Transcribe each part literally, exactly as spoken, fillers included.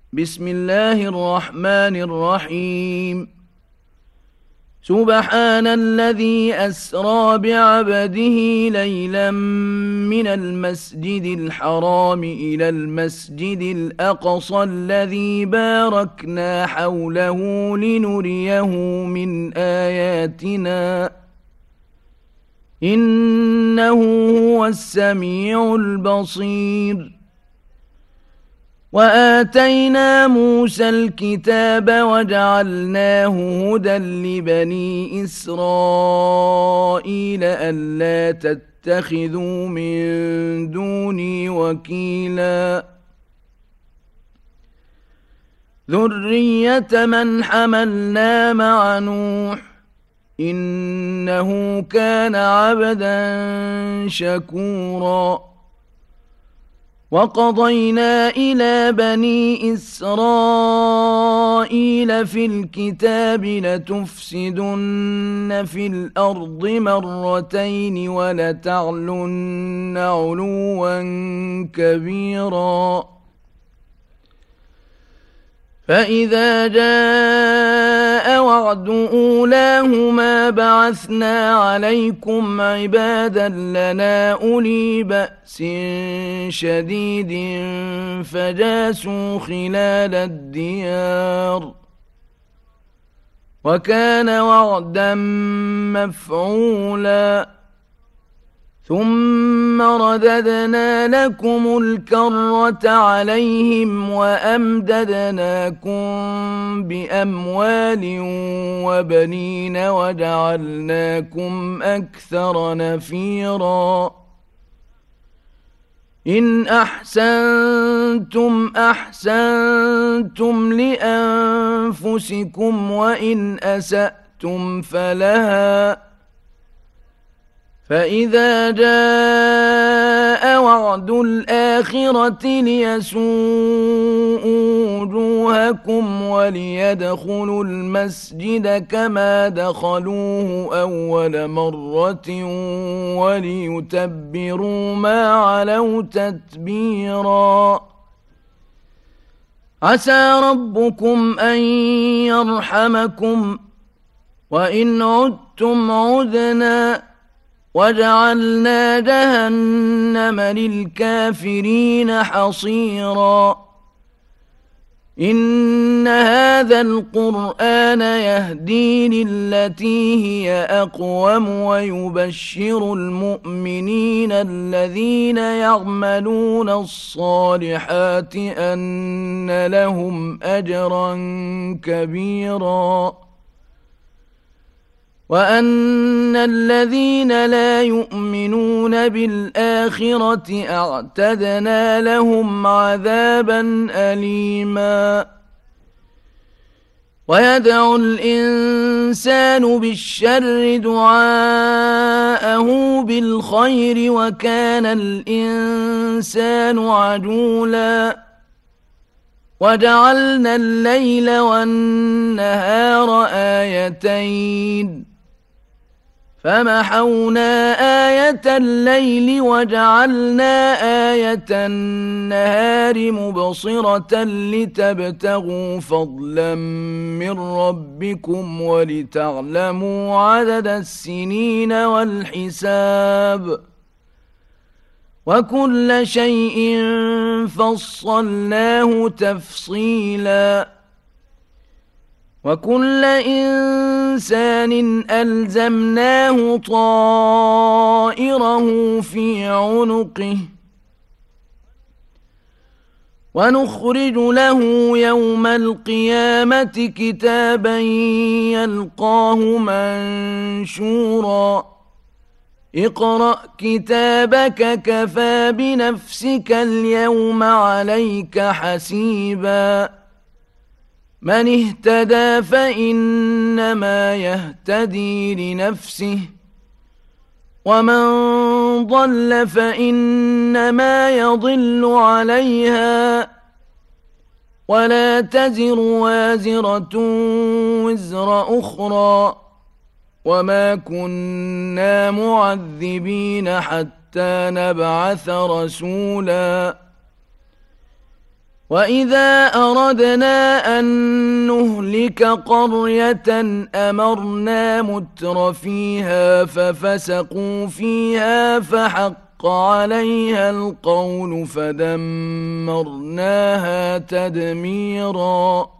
بسم الله الرحمن الرحيم سبحان الذي أسرى بعبده ليلا من المسجد الحرام إلى المسجد الأقصى الذي باركنا حوله لنريه من آياتنا إنه هو السميع البصير وآتينا موسى الكتاب وجعلناه هدى لبني إسرائيل ألا تتخذوا من دوني وكيلا ذرية من حملنا مع نوح إنه كان عبدا شكورا وقضينا إلى بني إسرائيل في الكتاب لتفسدن في الأرض مرتين ولتعلن علوا كبيرا فإذا جاء وعد أولاهما بعثنا عليكم عبادا لنا أولي بأس شديد فجاسوا خلال الديار وكان وعدا مفعولا ثم رددنا لكم الكرة عليهم وأمددناكم بأموال وبنين وجعلناكم أكثر نفيرا إن أحسنتم أحسنتم لأنفسكم وإن أسأتم فلها فإذا جاء وعد الآخرة ليسوءوا وجوهكم وليدخلوا المسجد كما دخلوه أول مرة وليتبروا ما علوا تتبيرا عسى ربكم أن يرحمكم وإن عدتم عدنا وجعلنا جهنم للكافرين حصيرا إن هذا القرآن يهدي للتي هي أقوم ويبشر المؤمنين الذين يعملون الصالحات أن لهم أجرا كبيرا وأن الذين لا يؤمنون بالآخرة أعتدنا لهم عذابا أليما ويدعو الإنسان بالشر دعاءه بالخير وكان الإنسان عجولا وجعلنا الليل والنهار آيتين فمحونا آية الليل وجعلنا آية النهار مبصرة لتبتغوا فضلا من ربكم ولتعلموا عدد السنين والحساب وكل شيء فصلناه تفصيلا وكل إنسان ألزمناه طائره في عنقه ونخرج له يوم القيامة كتابا يلقاه منشورا اقرأ كتابك كفى بنفسك اليوم عليك حسيبا من اهتدى فإنما يهتدي لنفسه ومن ضل فإنما يضل عليها ولا تزر وازرة وزر أخرى وما كنا معذبين حتى نبعث رسولا وإذا أردنا أن نهلك قرية أمرنا متر فيها ففسقوا فيها فحق عليها القول فدمرناها تدميرا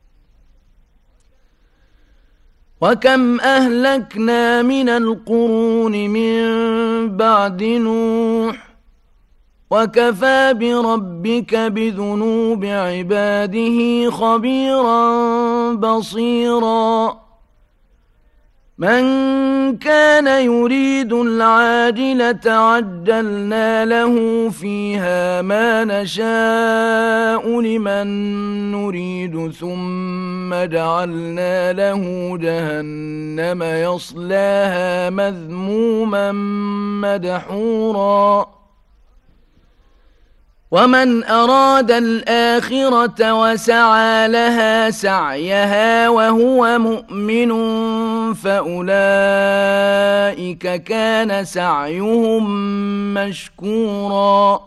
وكم أهلكنا من القرون من بعد نوح وكفى بربك بذنوب عباده خبيرا بصيرا من كان يريد العاجلة عجلنا له فيها ما نشاء لمن نريد ثم جعلنا له جهنم يصلاها مذموما مدحورا ومن أراد الآخرة وسعى لها سعيها وهو مؤمن فأولئك كان سعيهم مشكورا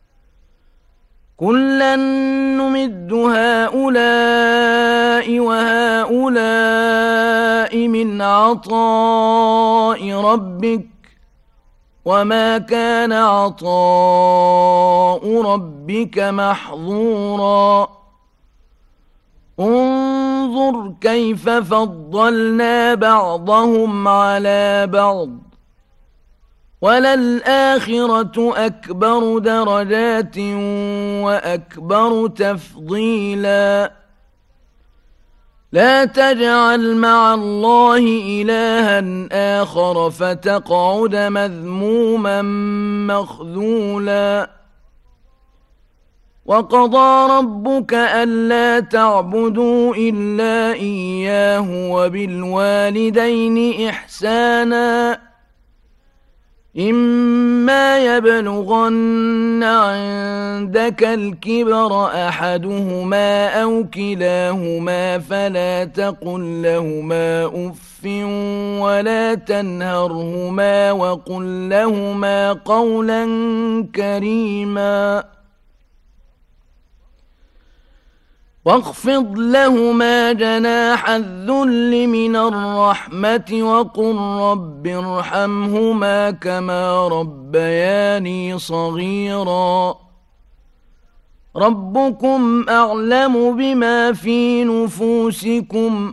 كلا نمد هؤلاء وهؤلاء من عطاء ربك وما كان عطاء ربك محظورا انظر كيف فضلنا بعضهم على بعض وللآخرة أكبر درجات وأكبر تفضيلا لا تجعل مع الله إلها آخر فتقعد مذموما مخذولا وقضى ربك ألا تعبدوا إلا إياه وبالوالدين إحسانا إما يبلغن عندك الكبر أحدهما أو كلاهما فلا تقل لهما أف ولا تنهرهما وقل لهما قولا كريما واخفض لهما جناح الذل من الرحمة وقل رب ارحمهما كما ربياني صغيرا ربكم أعلم بما في نفوسكم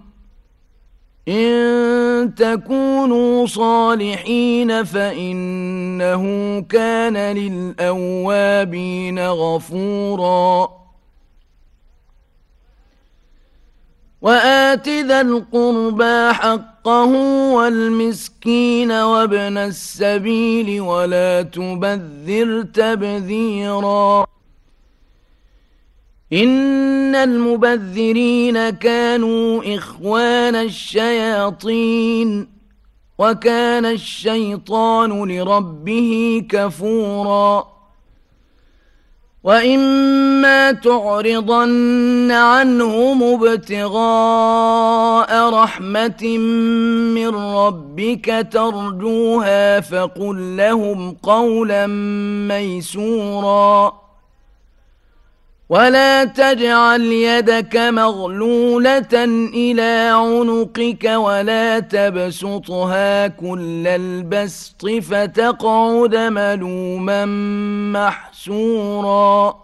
إن تكونوا صالحين فإنه كان للأوابين غفورا وآت ذا القربى حقه والمسكين وابن السبيل ولا تبذر تبذيرا إن المبذرين كانوا إخوان الشياطين وكان الشيطان لربه كفورا وإما تعرضن عنهم ابتغاء رحمة من ربك ترجوها فقل لهم قولا ميسورا ولا تجعل يدك مغلولة إلى عنقك ولا تبسطها كل البسط فتقعد ملوما محسورا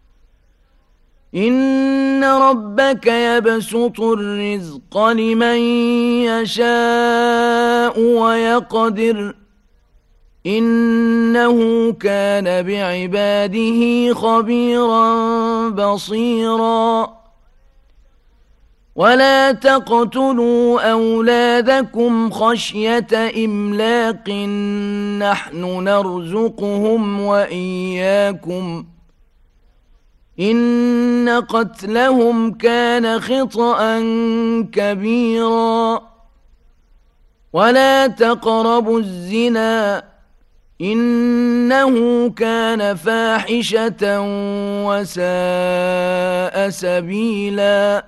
إن ربك يبسط الرزق لمن يشاء ويقدر إنه كان بعباده خبيرا بصيرا ولا تقتلوا أولادكم خشية إملاق نحن نرزقهم وإياكم إن قتلهم كان خطأ كبيرا ولا تقربوا الزنا إنه كان فاحشة وساء سبيلا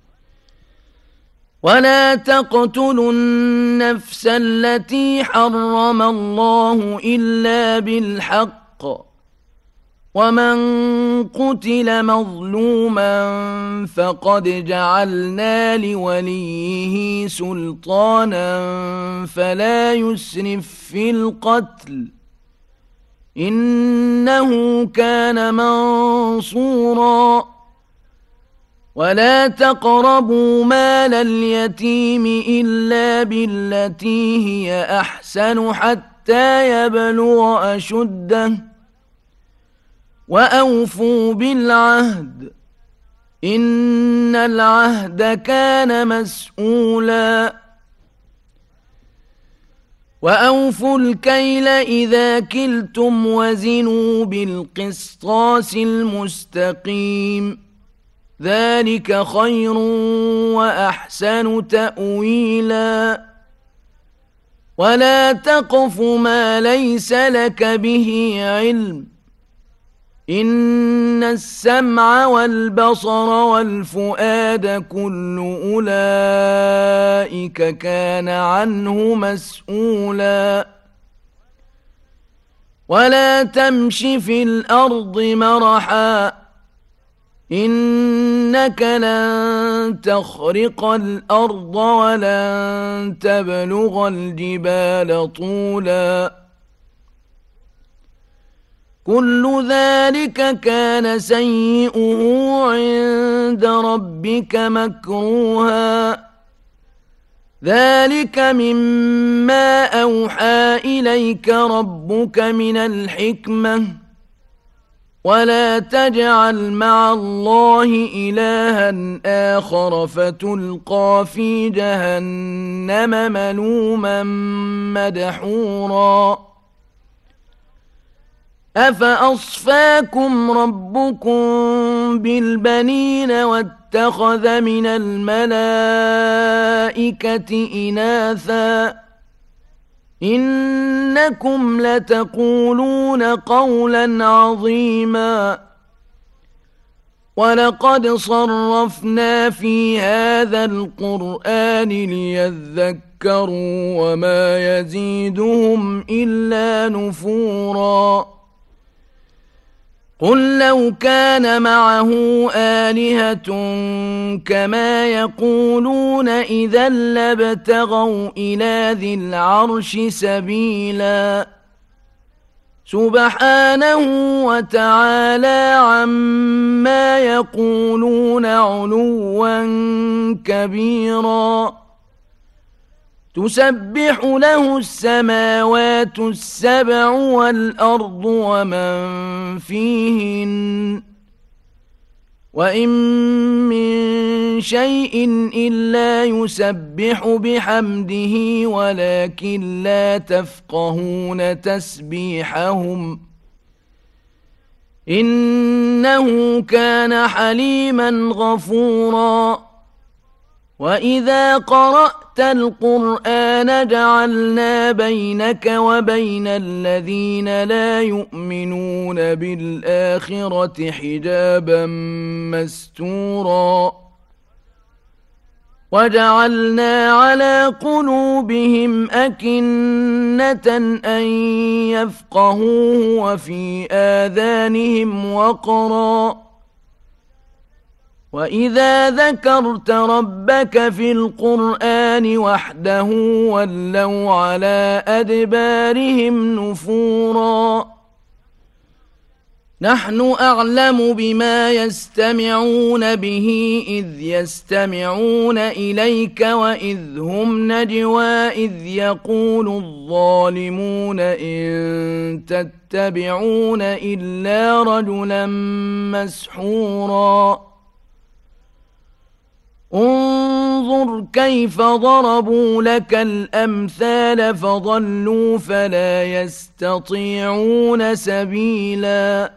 ولا تقتلوا النفس التي حرم الله إلا بالحق ومن قتل مظلوما فقد جعلنا لوليه سلطانا فلا يسرف في القتل إنه كان منصورا ولا تقربوا مال اليتيم إلا بالتي هي أحسن حتى يبلغ أشده وأوفوا بالعهد إن العهد كان مسؤولا وأوفوا الكيل إذا كلتم وزنوا بالقسطاس المستقيم ذلك خير وأحسن تأويلا ولا تقف ما ليس لك به علم إن السمع والبصر والفؤاد كل أولئك كان عنه مسؤولا ولا تمش في الأرض مرحا إنك لن تخرق الأرض ولن تبلغ الجبال طولا كل ذلك كان سيئه عند ربك مكروها ذلك مما أوحى إليك ربك من الحكمة ولا تجعل مع الله إلها آخر فتلقى في جهنم ملوما مدحورا أفأصفاكم ربكم بالبنين واتخذ من الملائكة إناثا إنكم لتقولون قولا عظيما ولقد صرفنا في هذا القرآن ليذكروا وما يزيدهم إلا نفورا قل لو كان معه آلهة كما يقولون إذا لابتغوا إلى ذي العرش سبيلا سبحانه وتعالى عما يقولون علوا كبيرا تسبح له السماوات السبع والأرض ومن فيهن وإن من شيء إلا يسبح بحمده ولكن لا تفقهون تسبيحهم إنه كان حليما غفورا وإذا قرأت القرآن جعلنا بينك وبين الذين لا يؤمنون بالآخرة حجابا مستورا وجعلنا على قلوبهم أكنة أن يفقهوه وفي آذانهم وقرا وإذا ذكرت ربك في القرآن وحده ولوا على أدبارهم نفورا نحن أعلم بما يستمعون به إذ يستمعون إليك وإذ هم نجوى إذ يقول الظالمون إن تتبعون إلا رجلا مسحورا انظر كيف ضربوا لك الأمثال فضلوا فلا يستطيعون سبيلا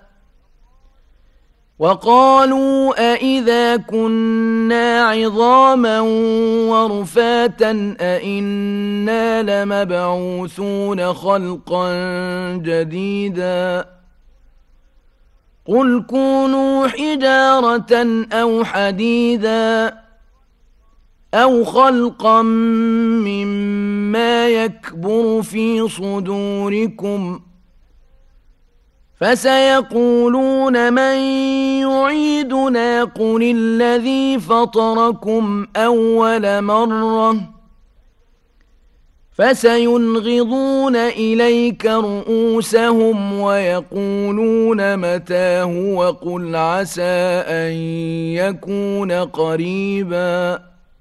وقالوا أئذا كنا عظاما ورفاتا أئنا لمبعوثون خلقا جديدا قل كونوا حجارة أو حديدا أو خلقا مما يكبر في صدوركم فسيقولون من يعيدنا قل الذي فطركم أول مرة فسينغضون إليك رؤوسهم ويقولون متى هو قل عسى أن يكون قريبا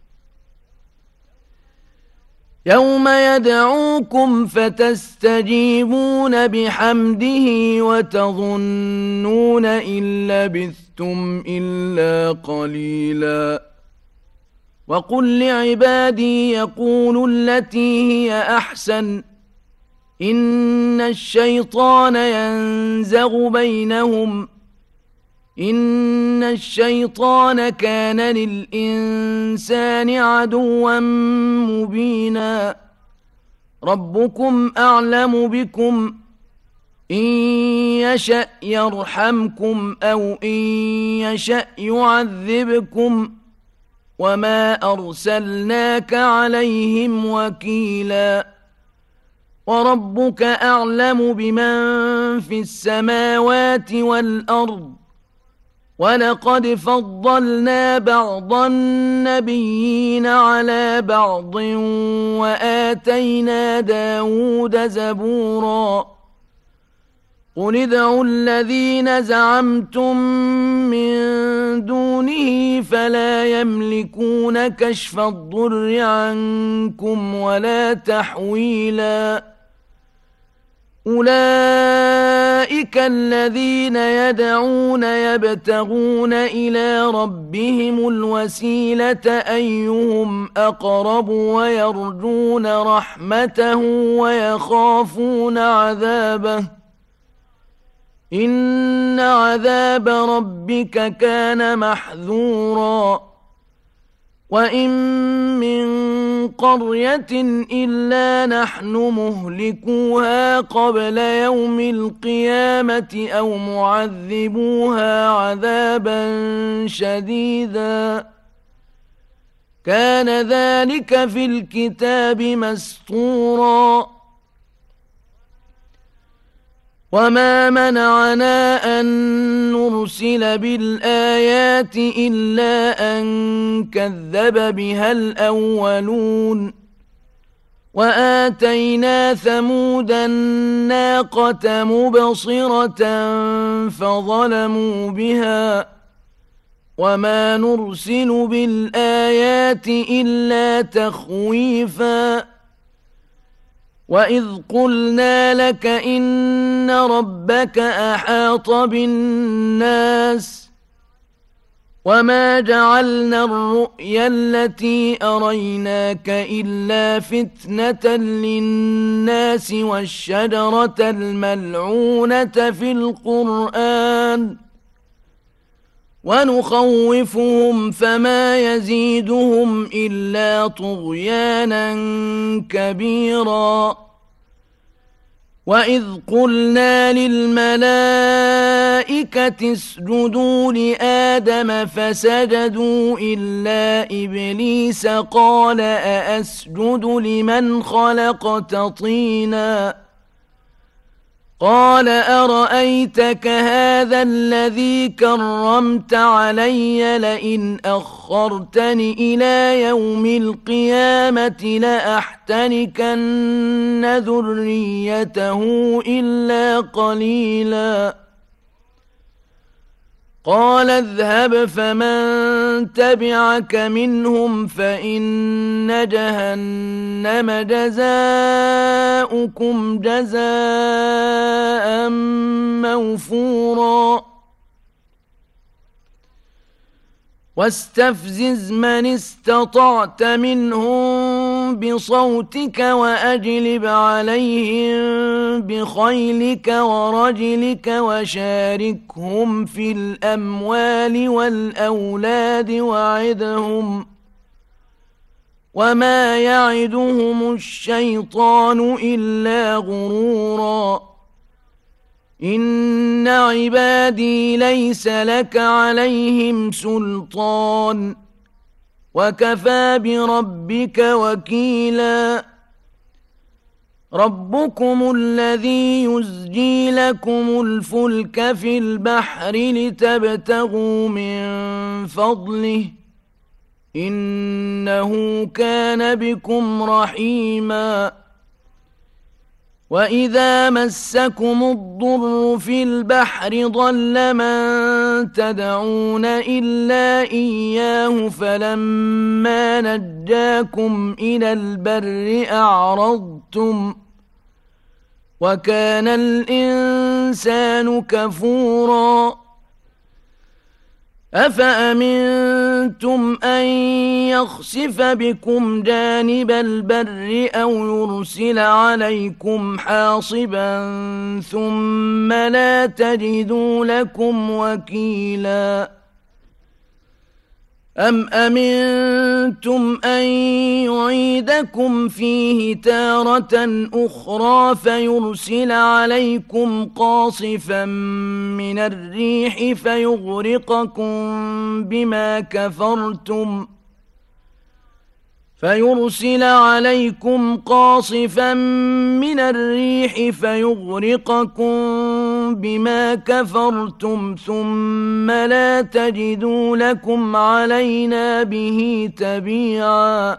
يوم يدعوكم فتستجيبون بحمده وتظنون إن لبثتم إلا قليلا وقل لعبادي يقولوا التي هي أحسن إن الشيطان ينزغ بينهم إن الشيطان كان للإنسان عدوا مبينا ربكم أعلم بكم إن يشأ يرحمكم أو إن يشأ يعذبكم وما أرسلناك عليهم وكيلا وربك أعلم بمن في السماوات والأرض ولقد فضلنا بعض النبيين على بعض وآتينا داود زبورا قل ادعوا الذين زعمتم من دونه فلا يملكون كشف الضر عنكم ولا تحويلا أولئك الذين يدعون يبتغون إلى ربهم الوسيلة أيهم أقرب ويرجون رحمته ويخافون عذابه إن عذاب ربك كان محذورا وإن من قرية إلا نحن مهلكوها قبل يوم القيامة أو معذبوها عذابا شديدا كان ذلك في الكتاب مسطورا وما منعنا أن نرسل بالآيات إلا أن كذب بها الأولون وآتينا ثمود الناقة مبصرة فظلموا بها وما نرسل بالآيات إلا تخويفا وإذ قلنا لك إن ربك أحاط بالناس وما جعلنا الرؤيا التي أريناك إلا فتنة للناس والشجرة الملعونة في القرآن ونخوفهم فما يزيدهم إلا طغيانا كبيرا وإذ قلنا للملائكة اسجدوا لآدم فسجدوا إلا إبليس قال أأسجد لمن خلقت طينا قال أرأيتك هذا الذي كرمت علي لئن أخرتني إلى يوم القيامة لأحتنكن ذريته إلا قليلا قال اذهب فمن تبعك منهم فإن جهنم جزاؤكم جزاء موفورا واستفزز من استطعت منهم بصوتك وأجلب عليهم بخيلك ورجلك وشاركهم في الأموال والأولاد وعدهم وما يعدهم الشيطان إلا غرورا إن عبادي ليس لك عليهم سلطان وكفى بربك وكيلا ربكم الذي يزجي لكم الفلك في البحر لتبتغوا من فضله إنه كان بكم رحيما وإذا مسكم الضر في البحر ضل من تدعون إلا إياه فلما نجاكم إلى البر أعرضتم وكان الإنسان كفورا أفأمنتم أن يخسف بكم جانب البر أو يرسل عليكم حاصبا ثم لا تجدوا لكم وكيلا أم أمنتم أن يعيدكم فيه تارة أخرى فيرسل عليكم قاصفا من الريح فيغرقكم بما كفرتم فيرسل عليكم قاصفا من الريح فيغرقكم بما كفرتم ثم لا تجدوا لكم علينا به تبيعا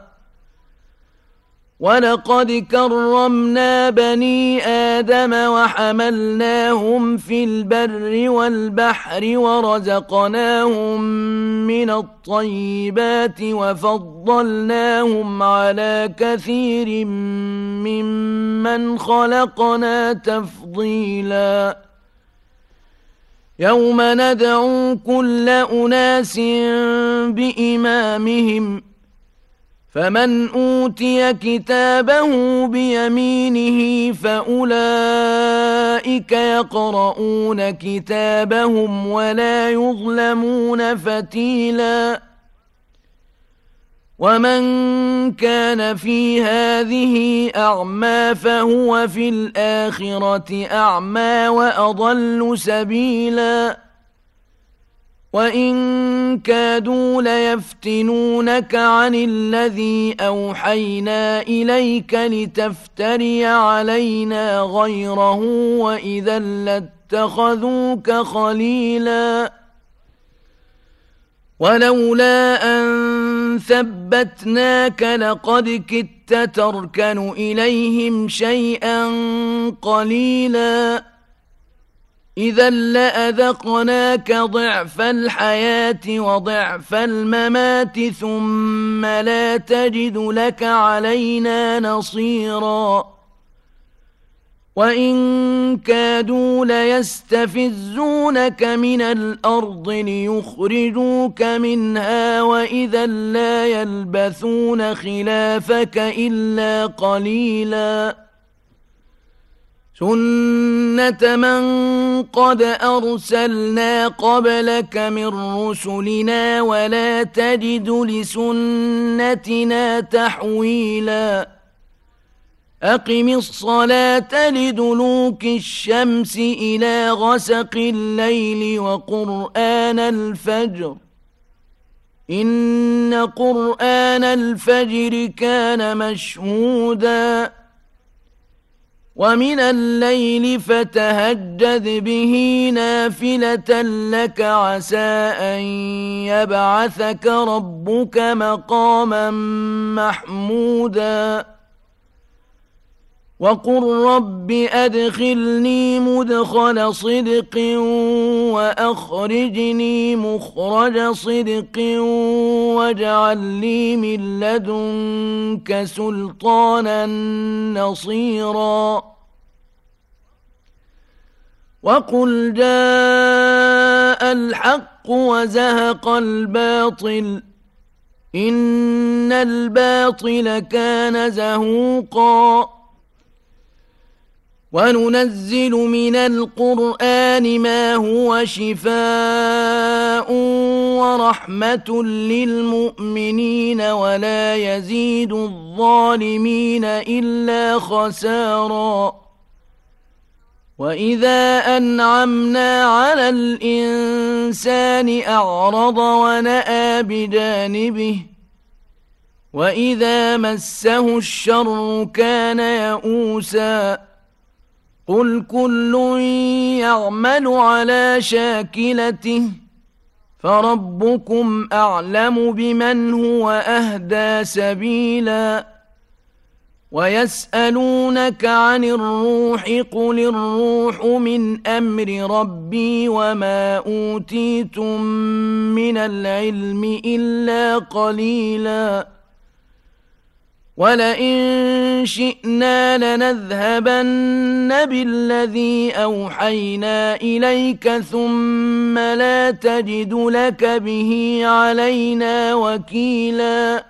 ولقد كرمنا بني آدم وحملناهم في البر والبحر ورزقناهم من الطيبات وفضلناهم على كثير ممن خلقنا تفضيلا يوم ندعو كل أناس بإمامهم فمن أوتي كتابه بيمينه فأولئك يقرؤون كتابهم ولا يظلمون فتيلا ومن كان في هذه أعمى فهو في الآخرة أعمى وأضل سبيلا وإن كادوا ليفتنونك عن الذي أوحينا إليك لتفتري علينا غيره وإذا لاتخذوك خليلا ولولا أن ثبتناك لقد كدت تركن إليهم شيئا قليلا إذا لأذقناك ضعف الحياة وضعف الممات ثم لا تجد لك علينا نصيرا وإن كادوا ليستفزونك من الأرض ليخرجوك منها وإذا لا يلبثون خلافك إلا قليلا سنة من قد أرسلنا قبلك من رسلنا ولا تجد لسنتنا تحويلا أقم الصلاة لدلوك الشمس إلى غسق الليل وقرآن الفجر إن قرآن الفجر كان مشهودا ومن الليل فتهجد به نافلة لك عسى أن يبعثك ربك مقاما محمودا وقل رب أدخلني مدخل صدق وأخرجني مخرج صدق واجعل لي من لدنك سلطانا نصيرا وقل جاء الحق وزهق الباطل إن الباطل كان زهوقا وننزل من القرآن ما هو شفاء ورحمة للمؤمنين ولا يزيد الظالمين إلا خسارا وإذا أنعمنا على الإنسان أعرض ونأى بجانبه وإذا مسه الشر كان يئوسا قل كل يعمل على شاكلته فربكم أعلم بمن هو أهدى سبيلا ويسألونك عن الروح قل الروح من أمر ربي وما أوتيتم من العلم إلا قليلا ولئن شئنا لنذهبن بالذي أوحينا إليك ثم لا تجد لك به علينا وكيلا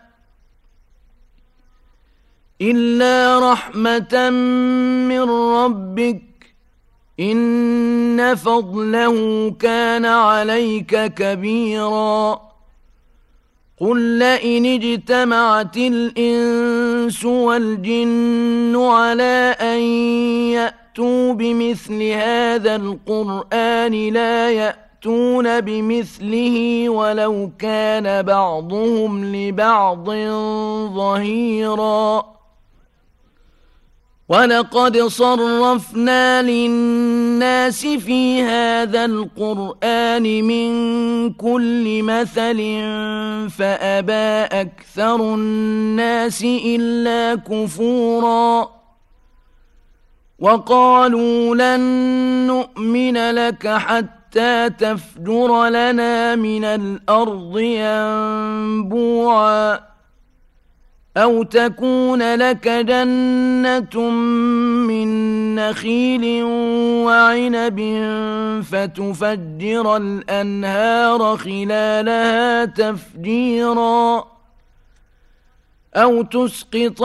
إلا رحمة من ربك إن فضله كان عليك كبيرا قل لئن اجتمعت الإنس والجن على أن يأتوا بمثل هذا القرآن لا يأتون بمثله ولو كان بعضهم لبعض ظهيرا ولقد صرفنا للناس في هذا القرآن من كل مثل فأبى أكثر الناس إلا كفورا وقالوا لن نؤمن لك حتى تفجر لنا من الأرض ينبوعا أو تكون لك جنة من نخيل وعنب فتفجر الأنهار خلالها تفجيرا أو تسقط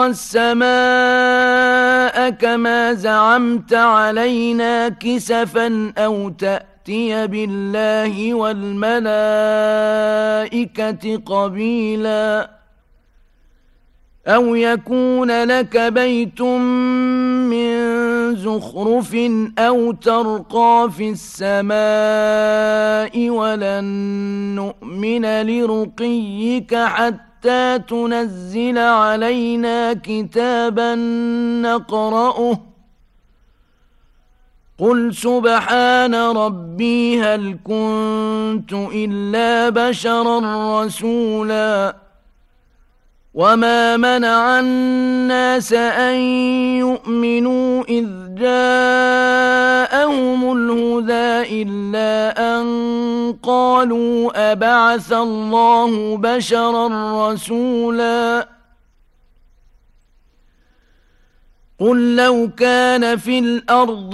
السماء كما زعمت علينا كسفا أو تأتي بالله والملائكة قبيلا أو يكون لك بيت من زخرف أو ترقى في السماء ولن نؤمن لرقيك حتى تنزل علينا كتابا نقرأه قل سبحان ربي هل كنت إلا بشرا رسولا وما منع الناس أن يؤمنوا إذ جاءهم الهدى إلا أن قالوا أبعث الله بشرا رسولا قل لو كان في الأرض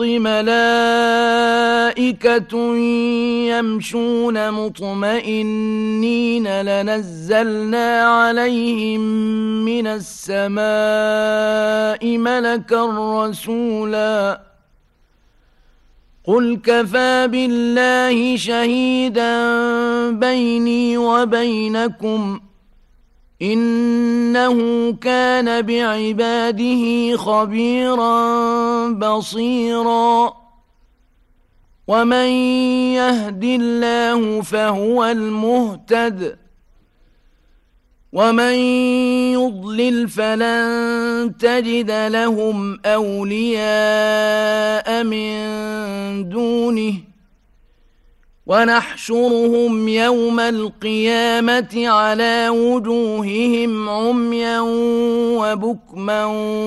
ملائكة يمشون مطمئنين لنزلنا عليهم من السماء ملكا رسولا قل كفى بالله شهيدا بيني وبينكم إنه كان بعباده خبيرا بصيرا ومن يهد الله فهو المهتد ومن يضلل فلن تجد لهم أولياء من دونه ونحشرهم يوم القيامة على وجوههم عميا وبكما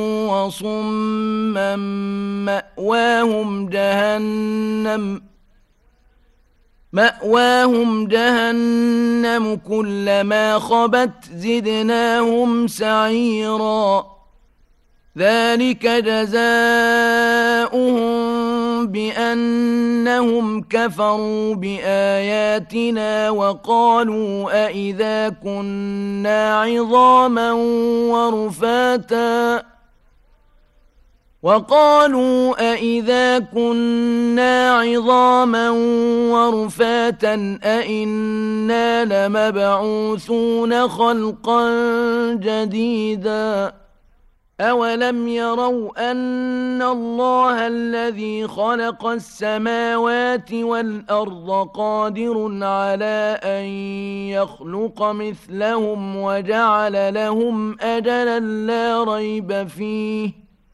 وصما مأواهم جهنم مأواهم جهنم كلما خبت زدناهم سعيرا ذلك جزاؤهم بأنهم كفروا بآياتنا وقالوا أئذا كنا عظاما ورفاتا وقالوا أئذا كنا عظاما ورفاتا أئنا لمبعوثون خلقا جديدا أولم يروا أن الله الذي خلق السماوات والأرض قادر على أن يخلق مثلهم وجعل لهم أجلا لا ريب فيه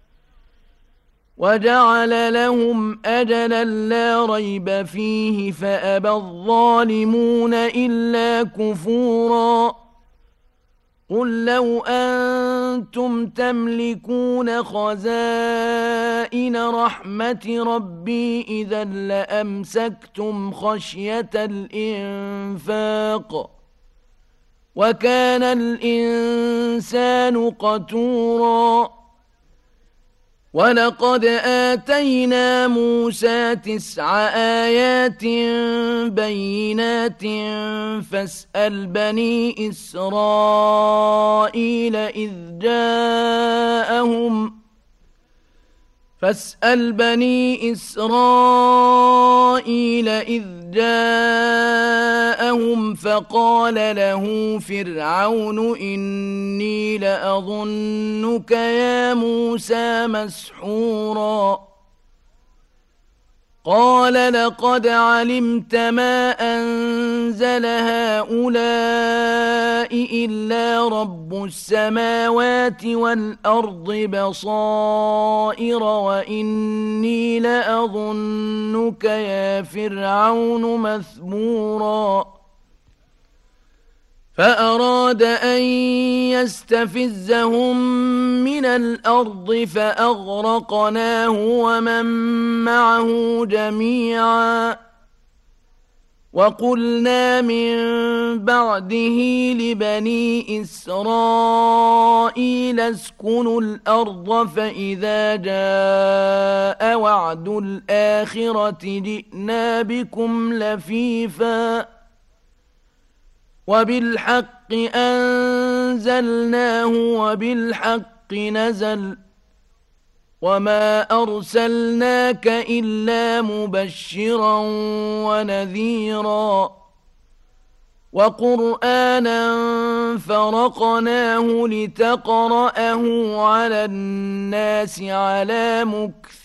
وجعل لهم أجلا لا ريب فيه فأبى الظالمون إلا كفورا قل لو أنتم تملكون خزائن رحمة ربي إذا لأمسكتم خشية الإنفاق وكان الإنسان قتورا ولقد آتينا موسى تسع آيات بينات فاسأل بني إسرائيل إذ جاءهم فاسأل بني إسرائيل إذ جاءهم فقال له فرعون إني لأظنك يا موسى مسحورا قال لقد علمت ما أنزل هؤلاء إلا رب السماوات والأرض بصائر وإني لأظنك يا فرعون مثبورا فأراد أن يستفزهم من الأرض فأغرقناه ومن معه جميعا وقلنا من بعده لبني إسرائيل اسكنوا الأرض فإذا جاء وعد الآخرة جئنا بكم لفيفا وبالحق أنزلناه وبالحق نزل وما أرسلناك إلا مبشرا ونذيرا وقرآنا فرقناه لتقرأه على الناس على مكث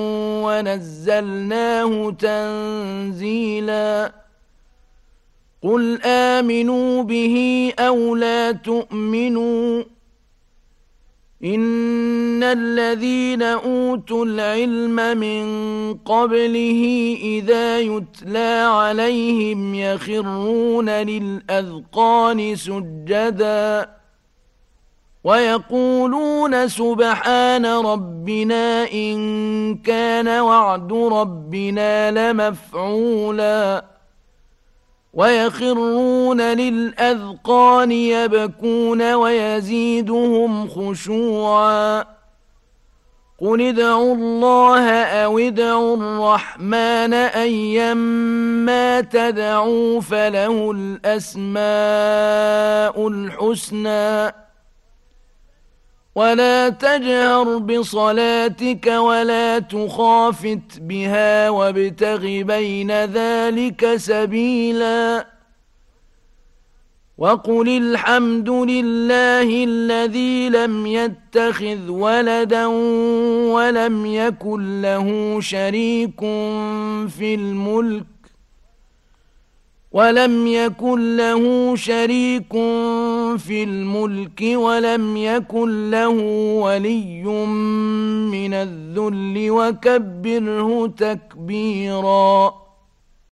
ونزلناه تنزيلا قل آمنوا به أو لا تؤمنوا إن الذين أوتوا العلم من قبله إذا يتلى عليهم يخرون للأذقان سجدا ويقولون سبحان ربنا إن كان وعد ربنا لمفعولا ويخرون للأذقان يبكون ويزيدهم خشوعا قل ادعوا الله أو ادعوا الرحمن أيما تدعوا فله الأسماء الحسنى ولا تجهر بصلاتك ولا تخافت بها وابتغ بين ذلك سبيلا وقل الحمد لله الذي لم يتخذ ولدا ولم يكن له شريك في الملك ولم يكن له شريك في الملك ولم يكن له ولي من الذل وكبره تكبيرا